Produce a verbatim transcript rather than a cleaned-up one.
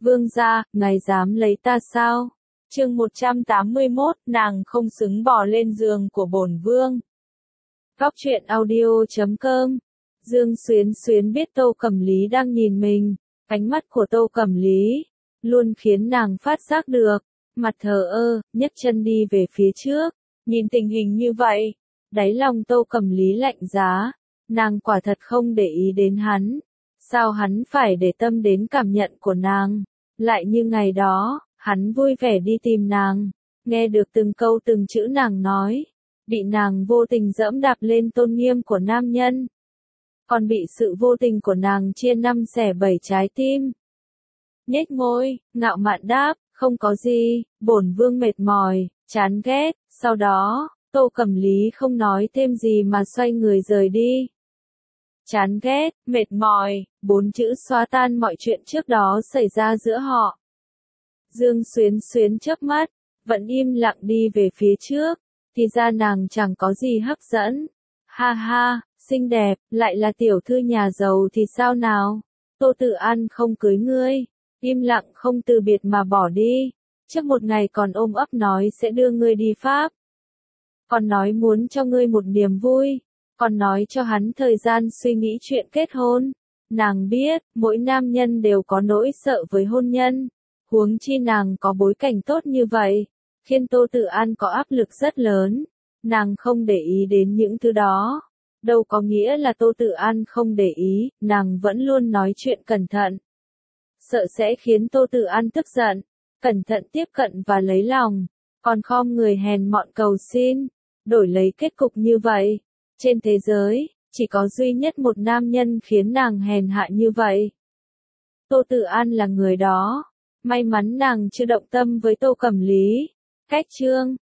Vương gia, ngài dám lấy ta sao? Chương một trăm tám mươi mốt, nàng không xứng bò lên giường của bổn vương. Góc truyện audio chấm com. Dương Xuyến Xuyến biết Tô Cẩm Lý đang nhìn mình, ánh mắt của Tô Cẩm Lý luôn khiến nàng phát giác được, mặt thờ ơ, nhấc chân đi về phía trước, nhìn tình hình như vậy, đáy lòng Tô Cẩm Lý lạnh giá, nàng quả thật không để ý đến hắn, sao hắn phải để tâm đến cảm nhận của nàng, lại như ngày đó, hắn vui vẻ đi tìm nàng, nghe được từng câu từng chữ nàng nói, bị nàng vô tình dẫm đạp lên tôn nghiêm của nam nhân, còn bị sự vô tình của nàng chia năm xẻ bảy trái tim. Nhếch môi, ngạo mạn đáp, không có gì, bổn vương mệt mỏi, chán ghét, sau đó, Tô Cẩm Lý không nói thêm gì mà xoay người rời đi. Chán ghét, mệt mỏi, bốn chữ xóa tan mọi chuyện trước đó xảy ra giữa họ. Dương Xuyến Xuyến chớp mắt, vẫn im lặng đi về phía trước, thì ra nàng chẳng có gì hấp dẫn. Ha ha, xinh đẹp, lại là tiểu thư nhà giàu thì sao nào? Tô Tự An không cưới ngươi, im lặng không từ biệt mà bỏ đi, trước một ngày còn ôm ấp nói sẽ đưa ngươi đi Pháp. Còn nói muốn cho ngươi một niềm vui, còn nói cho hắn thời gian suy nghĩ chuyện kết hôn. Nàng biết, mỗi nam nhân đều có nỗi sợ với hôn nhân, huống chi nàng có bối cảnh tốt như vậy, khiến Tô Tự An có áp lực rất lớn. Nàng không để ý đến những thứ đó, đâu có nghĩa là Tô Tự An không để ý, nàng vẫn luôn nói chuyện cẩn thận. Sợ sẽ khiến Tô Tự An tức giận, cẩn thận tiếp cận và lấy lòng, còn khom người hèn mọn cầu xin, đổi lấy kết cục như vậy. Trên thế giới, chỉ có duy nhất một nam nhân khiến nàng hèn hạ như vậy. Tô Tự An là người đó, may mắn nàng chưa động tâm với Tô Cẩm Lý. Cách chương